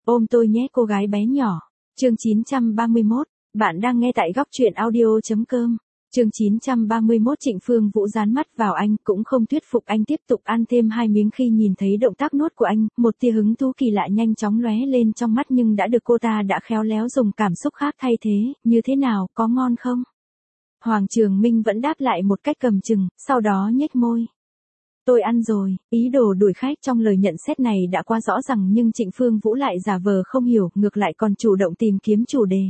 Ôm tôi nhé cô gái bé nhỏ. Chương 931, bạn đang nghe tại góc truyện audio.com. Chương 931 Trịnh Phương Vũ dán mắt vào anh, cũng không thuyết phục anh tiếp tục ăn thêm 2 miếng khi nhìn thấy động tác nuốt của anh, một tia hứng thú kỳ lạ nhanh chóng lóe lên trong mắt nhưng đã được cô ta đã khéo léo dùng cảm xúc khác thay thế, như thế nào, có ngon không? Hoàng Trường Minh vẫn đáp lại một cách cầm chừng, sau đó nhếch môi. Tôi ăn rồi, ý đồ đuổi khách trong lời nhận xét này đã quá rõ ràng nhưng Trịnh Phương Vũ lại giả vờ không hiểu, ngược lại còn chủ động tìm kiếm chủ đề.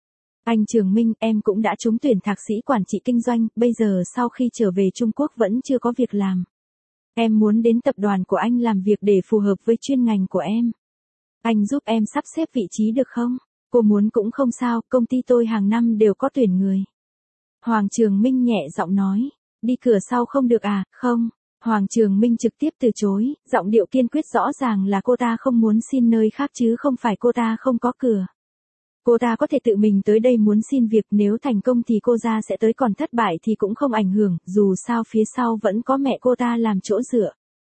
Anh Trường Minh, em cũng đã trúng tuyển thạc sĩ quản trị kinh doanh, bây giờ sau khi trở về Trung Quốc vẫn chưa có việc làm. Em muốn đến tập đoàn của anh làm việc để phù hợp với chuyên ngành của em. Anh giúp em sắp xếp vị trí được không? Cô muốn cũng không sao, công ty tôi hàng năm đều có tuyển người. Hoàng Trường Minh nhẹ giọng nói, đi cửa sau không được à, không. Hoàng Trường Minh trực tiếp từ chối, giọng điệu kiên quyết rõ ràng là cô ta không muốn xin nơi khác chứ không phải cô ta không có cửa. Cô ta có thể tự mình tới đây muốn xin việc, nếu thành công thì cô ra sẽ tới, còn thất bại thì cũng không ảnh hưởng, dù sao phía sau vẫn có mẹ cô ta làm chỗ dựa.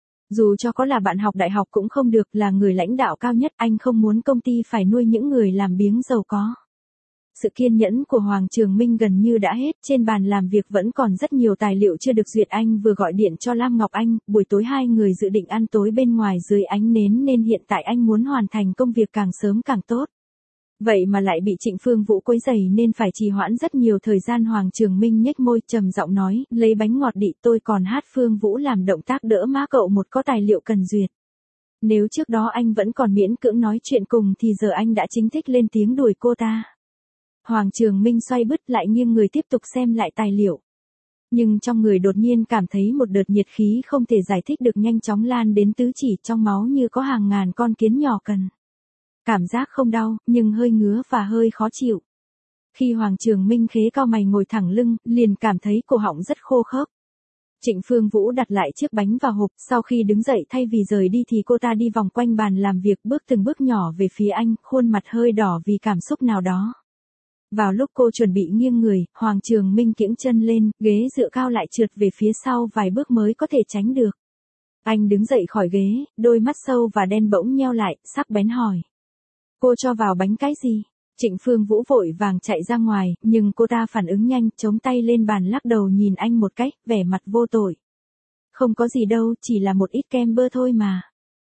Dù cho có là bạn học đại học cũng không được, là người lãnh đạo cao nhất, anh không muốn công ty phải nuôi những người làm biếng giàu có. Sự kiên nhẫn của Hoàng Trường Minh gần như đã hết, trên bàn làm việc vẫn còn rất nhiều tài liệu chưa được duyệt. Anh vừa gọi điện cho Lam Ngọc Anh, buổi tối hai người dự định ăn tối bên ngoài dưới ánh nến nên hiện tại anh muốn hoàn thành công việc càng sớm càng tốt. Vậy mà lại bị Trịnh Phương Vũ quấy rầy nên phải trì hoãn rất nhiều thời gian. Hoàng Trường Minh nhếch môi trầm giọng nói, lấy bánh ngọt đi, tôi còn hát Phương Vũ làm động tác đỡ má cậu một, có tài liệu cần duyệt. Nếu trước đó anh vẫn còn miễn cưỡng nói chuyện cùng thì giờ anh đã chính thức lên tiếng đuổi cô ta. Hoàng Trường Minh xoay bứt lại nghiêng người tiếp tục xem lại tài liệu. Nhưng trong người đột nhiên cảm thấy một đợt nhiệt khí không thể giải thích được nhanh chóng lan đến tứ chỉ, trong máu như có hàng ngàn con kiến nhỏ cần. Cảm giác không đau, nhưng hơi ngứa và hơi khó chịu. Khi Hoàng Trường Minh khế cao mày ngồi thẳng lưng, liền cảm thấy cổ họng rất khô khốc. Trịnh Phương Vũ đặt lại chiếc bánh vào hộp, sau khi đứng dậy thay vì rời đi thì cô ta đi vòng quanh bàn làm việc, bước từng bước nhỏ về phía anh, khuôn mặt hơi đỏ vì cảm xúc nào đó. Vào lúc cô chuẩn bị nghiêng người, Hoàng Trường Minh kiễng chân lên, ghế dựa cao lại trượt về phía sau vài bước mới có thể tránh được. Anh đứng dậy khỏi ghế, đôi mắt sâu và đen bỗng nheo lại, sắc bén hỏi. Cô cho vào bánh cái gì? Trịnh Phương Vũ vội vàng chạy ra ngoài, nhưng cô ta phản ứng nhanh, chống tay lên bàn lắc đầu nhìn anh một cái, vẻ mặt vô tội. Không có gì đâu, chỉ là một ít kem bơ thôi mà.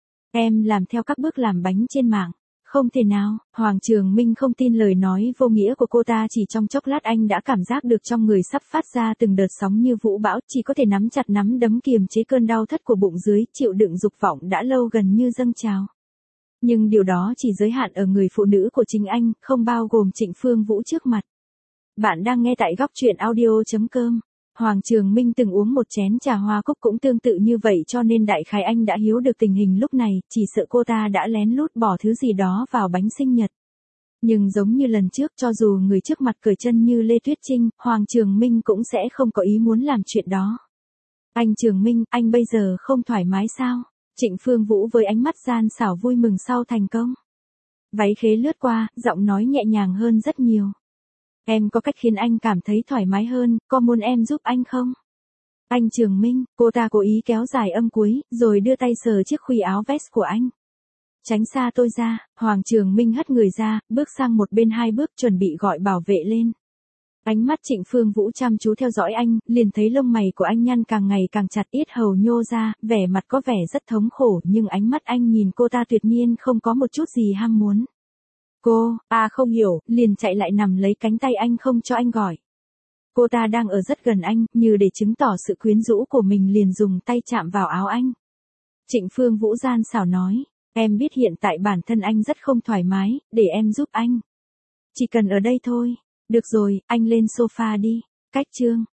Em làm theo các bước làm bánh trên mạng. Không thể nào, Hoàng Trường Minh không tin lời nói vô nghĩa của cô ta, chỉ trong chốc lát anh đã cảm giác được trong người sắp phát ra từng đợt sóng như vũ bão, chỉ có thể nắm chặt nắm đấm kiềm chế cơn đau thắt của bụng dưới, chịu đựng dục vọng đã lâu gần như dâng trào. Nhưng điều đó chỉ giới hạn ở người phụ nữ của chính anh, không bao gồm Trịnh Phương Vũ trước mặt. Bạn đang nghe tại góc truyện audio.com. Hoàng Trường Minh từng uống một chén trà hoa cúc cũng tương tự như vậy, cho nên đại khái anh đã hiểu được tình hình lúc này, chỉ sợ cô ta đã lén lút bỏ thứ gì đó vào bánh sinh nhật. Nhưng giống như lần trước, cho dù người trước mặt cởi chân như Lê Tuyết Trinh, Hoàng Trường Minh cũng sẽ không có ý muốn làm chuyện đó. Anh Trường Minh, anh bây giờ không thoải mái sao? Trịnh Phương Vũ với ánh mắt gian xảo vui mừng sau thành công. Váy khế lướt qua, giọng nói nhẹ nhàng hơn rất nhiều. Em có cách khiến anh cảm thấy thoải mái hơn, có muốn em giúp anh không? Anh Trường Minh, cô ta cố ý kéo dài âm cuối, rồi đưa tay sờ chiếc khuy áo vest của anh. Tránh xa tôi ra, Hoàng Trường Minh hất người ra, bước sang một bên 2 bước chuẩn bị gọi bảo vệ lên. Ánh mắt Trịnh Phương Vũ chăm chú theo dõi anh, liền thấy lông mày của anh nhăn càng ngày càng chặt, yết hầu nhô ra, vẻ mặt có vẻ rất thống khổ, nhưng ánh mắt anh nhìn cô ta tuyệt nhiên không có một chút gì ham muốn. Cô, không hiểu, liền chạy lại nằm lấy cánh tay anh không cho anh gọi. Cô ta đang ở rất gần anh, như để chứng tỏ sự quyến rũ của mình liền dùng tay chạm vào áo anh. Trịnh Phương Vũ gian xảo nói, em biết hiện tại bản thân anh rất không thoải mái, để em giúp anh. Chỉ cần ở đây thôi. Được rồi, anh lên sofa đi. Cách chương.